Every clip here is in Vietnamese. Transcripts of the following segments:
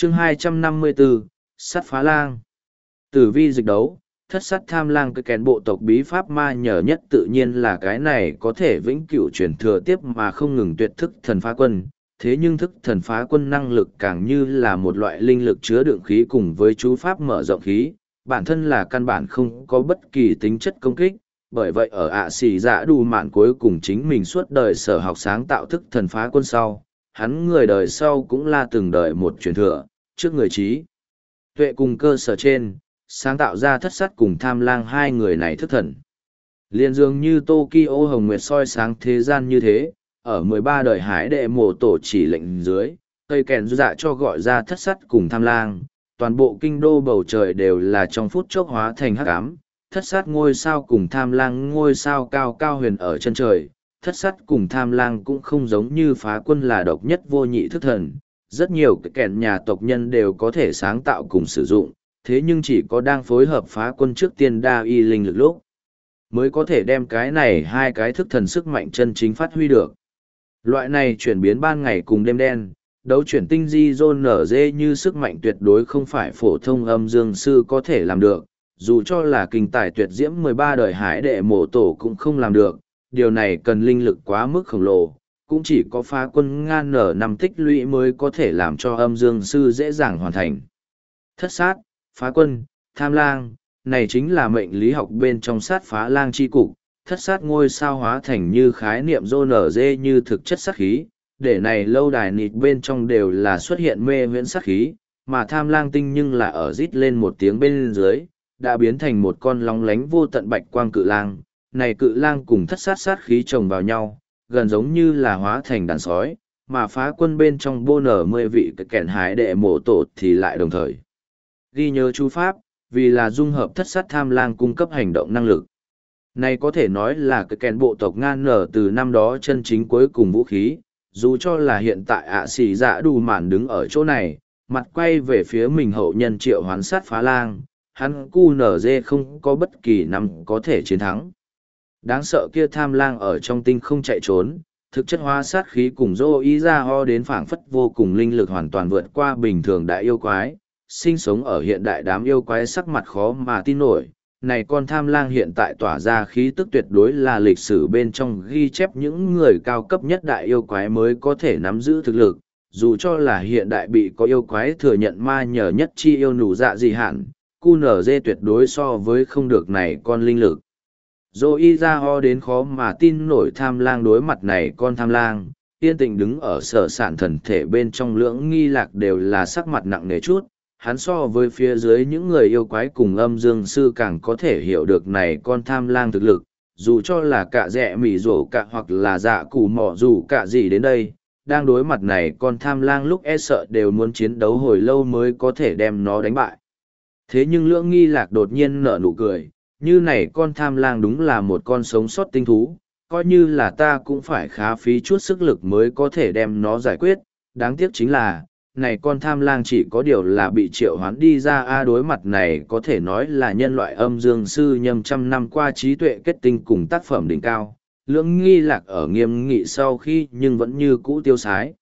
chương 254, sắt phá lang. Tử vi dịch đấu, thất sắt tham lang cái kén bộ tộc bí pháp ma nhờ nhất tự nhiên là cái này có thể vĩnh cửu truyền thừa tiếp mà không ngừng tuyệt thức thần phá quân. Thế nhưng thức thần phá quân năng lực càng như là một loại linh lực chứa đựng khí cùng với chú pháp mở rộng khí, bản thân là căn bản không có bất kỳ tính chất công kích. Bởi vậy ở ạ xỉ dạ đủ mạn cuối cùng chính mình suốt đời sở học sáng tạo thức thần phá quân sau, hắn người đời sau cũng là từng đời một truyền thừa, trước người trí tuệ cùng cơ sở trên, sáng tạo ra thất sắt cùng tham lang hai người này thức thần. Liên dường như Tokyo Hồng Nguyệt soi sáng thế gian như thế, ở 13 đời hải đệ mộ tổ chỉ lệnh dưới, cây kèn dạ cho gọi ra thất sắt cùng tham lang, toàn bộ kinh đô bầu trời đều là trong phút chốc hóa thành hắc ám. Thất sát ngôi sao cùng tham lang ngôi sao cao cao huyền ở chân trời, thất sát cùng tham lang cũng không giống như phá quân là độc nhất vô nhị thức thần, rất nhiều kẻn nhà tộc nhân đều có thể sáng tạo cùng sử dụng, thế nhưng chỉ có đang phối hợp phá quân trước tiên đa y linh lực lúc, mới có thể đem cái này hai cái thức thần sức mạnh chân chính phát huy được. Loại này chuyển biến ban ngày cùng đêm đen, đấu chuyển tinh di dôn nở dê như sức mạnh tuyệt đối không phải phổ thông âm dương sư có thể làm được, dù cho là kinh tài tuyệt diễm 13 đời hải đệ mộ tổ cũng không làm được, điều này cần linh lực quá mức khổng lồ, cũng chỉ có phá quân ngan nở năm tích lũy mới có thể làm cho âm dương sư dễ dàng hoàn thành. Thất sát, phá quân, tham lang, này chính là mệnh lý học bên trong sát phá lang chi cục, thất sát ngôi sao hóa thành như khái niệm dô nở dê như thực chất sát khí, để này lâu đài nịt bên trong đều là xuất hiện mê huyễn sát khí, mà tham lang tinh nhưng là ở rít lên một tiếng bên dưới đã biến thành một con lóng lánh vô tận bạch quang cự lang. Này cự lang cùng thất sát sát khí chồng vào nhau, gần giống như là hóa thành đàn sói, mà phá quân bên trong bô nở 10 vị kẻn hải đệ mộ tổ thì lại đồng thời ghi nhớ chú pháp, vì là dung hợp thất sát tham lang cung cấp hành động năng lực. Này có thể nói là cái kẻn bộ tộc ngan nở từ năm đó chân chính cuối cùng vũ khí, dù cho là hiện tại ạ xỉ dạ đủ mạn đứng ở chỗ này, mặt quay về phía mình hậu nhân triệu hoán sát phá lang, hắn cu nở dê không có bất kỳ năm có thể chiến thắng. Đáng sợ kia tham lang ở trong tinh không chạy trốn, thực chất hóa sát khí cùng dô ý ra ho đến phảng phất vô cùng linh lực hoàn toàn vượt qua bình thường đại yêu quái, sinh sống ở hiện đại đám yêu quái sắc mặt khó mà tin nổi. Này con tham lang hiện tại tỏa ra khí tức tuyệt đối là lịch sử bên trong ghi chép những người cao cấp nhất đại yêu quái mới có thể nắm giữ thực lực, dù cho là hiện đại bị có yêu quái thừa nhận ma nhờ nhất chi yêu nụ dạ gì hạn, QNZ tuyệt đối so với không được này con linh lực. Dô y ra ho đến khó mà tin nổi tham lang đối mặt này con tham lang, yên tĩnh đứng ở sở sản thần thể bên trong lưỡng nghi lạc đều là sắc mặt nặng nề chút, hắn so với phía dưới những người yêu quái cùng âm dương sư càng có thể hiểu được này con tham lang thực lực, dù cho là cả rẻ mỉ rổ cả hoặc là dạ củ mỏ dù cả gì đến đây, đang đối mặt này con tham lang lúc e sợ đều muốn chiến đấu hồi lâu mới có thể đem nó đánh bại. Thế nhưng lưỡng nghi lạc đột nhiên nở nụ cười, như này con tham lang đúng là một con sống sót tinh thú, coi như là ta cũng phải khá phí chút sức lực mới có thể đem nó giải quyết, đáng tiếc chính là, này con tham lang chỉ có điều là bị triệu hoán đi ra đối mặt này có thể nói là nhân loại âm dương sư nhâm trăm năm qua trí tuệ kết tinh cùng tác phẩm đỉnh cao, lưỡng nghi lạc ở nghiêm nghị sau khi nhưng vẫn như cũ tiêu sái.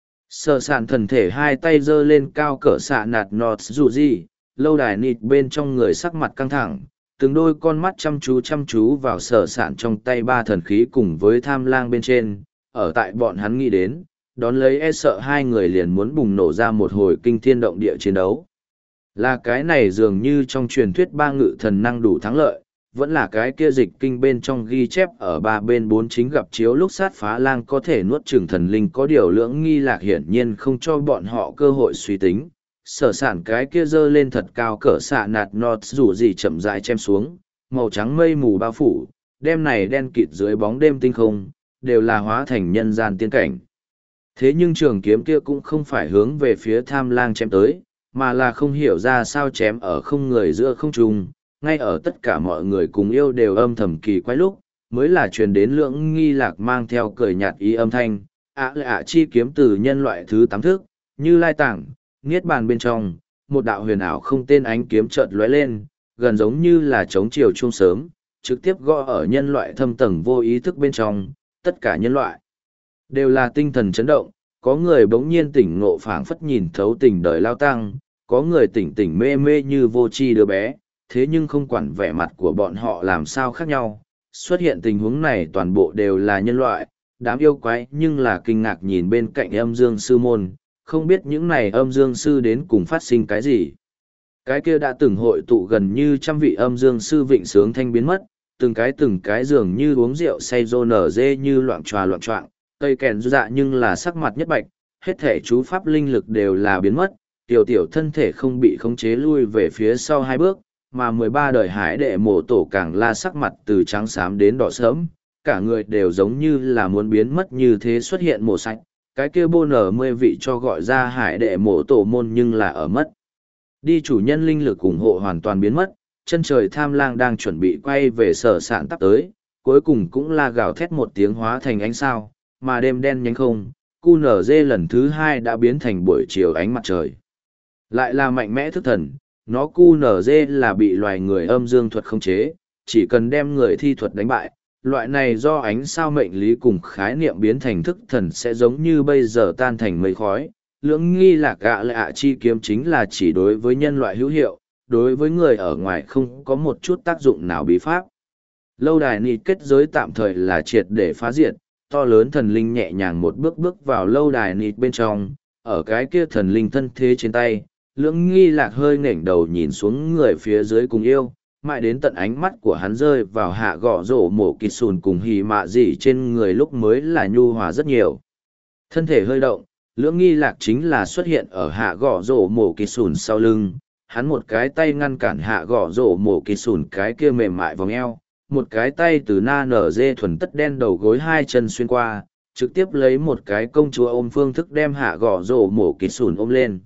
Sở sản thần thể hai tay giơ lên cao cỡ xạ nạt nọt dù gì, lâu đài nịt bên trong người sắc mặt căng thẳng, từng đôi con mắt chăm chú vào sở sản trong tay ba thần khí cùng với tham lang bên trên, ở tại bọn hắn nghĩ đến, đón lấy e sợ hai người liền muốn bùng nổ ra một hồi kinh thiên động địa chiến đấu. Là cái này dường như trong truyền thuyết ba ngự thần năng đủ thắng lợi, vẫn là cái kia dịch kinh bên trong ghi chép ở ba bên bốn chính gặp chiếu lúc sát phá lang có thể nuốt chửng thần linh có điều lưỡng nghi lạc hiển nhiên không cho bọn họ cơ hội suy tính. Sở sản cái kia giơ lên thật cao cỡ xạ nạt nọt rủ gì chậm rãi chém xuống, màu trắng mây mù bao phủ, đêm này đen kịt dưới bóng đêm tinh không, đều là hóa thành nhân gian tiên cảnh. Thế nhưng trường kiếm kia cũng không phải hướng về phía tham lang chém tới, mà là không hiểu ra sao chém ở không người giữa không trung, ngay ở tất cả mọi người cùng yêu đều âm thầm kỳ quái lúc, mới là truyền đến lưỡng nghi lạc mang theo cười nhạt ý âm thanh, chi kiếm từ nhân loại thứ 8 thước, như lai tảng, niết bàn bên trong, một đạo huyền ảo không tên ánh kiếm chợt lóe lên, gần giống như là chống chiều chuông sớm, trực tiếp gõ ở nhân loại thâm tầng vô ý thức bên trong, tất cả nhân loại đều là tinh thần chấn động, có người bỗng nhiên tỉnh ngộ phảng phất nhìn thấu tình đời lao tăng, có người tỉnh tỉnh mê mê như vô tri đứa bé, thế nhưng không quản vẻ mặt của bọn họ làm sao khác nhau. Xuất hiện tình huống này toàn bộ đều là nhân loại, đám yêu quái nhưng là kinh ngạc nhìn bên cạnh âm dương sư môn, không biết những này âm dương sư đến cùng phát sinh cái gì. Cái kia đã từng hội tụ gần như trăm vị âm dương sư vịnh sướng thanh biến mất, từng cái dường như uống rượu say rô nở dê như loạn choạng, cây kèn dạ nhưng là sắc mặt nhất bạch, hết thể chú pháp linh lực đều là biến mất, tiểu tiểu thân thể không bị khống chế lui về phía sau hai bước, mà 13 đời hải đệ mộ tổ càng la sắc mặt từ trắng xám đến đỏ sớm, cả người đều giống như là muốn biến mất như thế xuất hiện mộ sạch, cái kia bô nở 10 vị cho gọi ra hải đệ mộ tổ môn nhưng là ở mất. Đi chủ nhân linh lực ủng hộ hoàn toàn biến mất, chân trời tham lang đang chuẩn bị quay về sở sản tắp tới, cuối cùng cũng là gào thét một tiếng hóa thành ánh sao, mà đêm đen nhánh không, QNZ lần thứ 2 đã biến thành buổi chiều ánh mặt trời. Lại là mạnh mẽ thức thần, nó QNZ là bị loài người âm dương thuật khống chế, chỉ cần đem người thi thuật đánh bại, loại này do ánh sao mệnh lý cùng khái niệm biến thành thức thần sẽ giống như bây giờ tan thành mây khói. Lưỡng nghi lạc gạ lạ chi kiếm chính là chỉ đối với nhân loại hữu hiệu, đối với người ở ngoài không có một chút tác dụng nào bí pháp. Lâu đài nịt kết giới tạm thời là triệt để phá diệt, to lớn thần linh nhẹ nhàng một bước bước vào lâu đài nịt bên trong, ở cái kia thần linh thân thế trên tay, lưỡng nghi lạc hơi nghển đầu nhìn xuống người phía dưới cùng yêu, mãi đến tận ánh mắt của hắn rơi vào hạ gõ rổ mổ kịt sùn cùng hì mạ gì trên người lúc mới là nhu hòa rất nhiều. Thân thể hơi động, lưỡng nghi lạc chính là xuất hiện ở hạ gõ rổ mổ kịt sùn sau lưng, hắn một cái tay ngăn cản hạ gõ rổ mổ kịt sùn cái kia mềm mại vòng eo, một cái tay từ na nở dê thuần tất đen đầu gối hai chân xuyên qua, trực tiếp lấy một cái công chúa ôm phương thức đem hạ gõ rổ mổ kịt sùn ôm lên.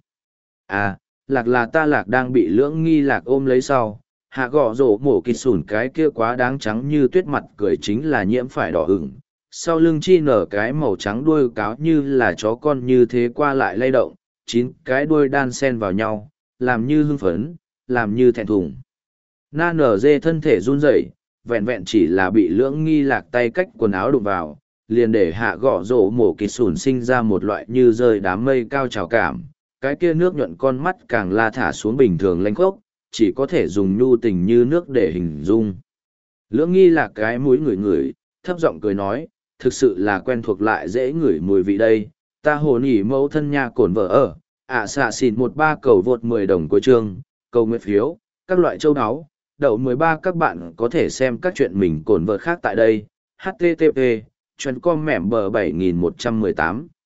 À, lạc là ta lạc đang bị lưỡng nghi lạc ôm lấy sau, hạ gõ rổ mổ kịt sùn cái kia quá đáng trắng như tuyết mặt cười chính là nhiễm phải đỏ ửng. Sau lưng chi nở cái màu trắng đuôi cáo như là chó con như thế qua lại lay động, 9 cái đuôi đan xen vào nhau, làm như hưng phấn, làm như thẹn thùng. Na nở dê thân thể run rẩy, vẹn vẹn chỉ là bị lưỡng nghi lạc tay cách quần áo đụng vào, liền để hạ gõ rổ mổ kịt sùn sinh ra một loại như rơi đám mây cao trào cảm. Cái kia nước nhuận con mắt càng la thả xuống bình thường lanh khốc, chỉ có thể dùng nhu tình như nước để hình dung. Lưỡng nghi lạc cái mũi ngửi ngửi, thấp giọng cười nói, thực sự là quen thuộc lại dễ ngửi mùi vị đây, ta hồ nỉ mẫu thân nha cổn vợ ở, xạ xịn 13 cầu vượt 10 đồng cuối chương, cầu nguyện phiếu, các loại châu áo, đậu 13 các bạn có thể xem các chuyện mình cổn vợ khác tại đây, http, chuyên com mẻm bờ 7118.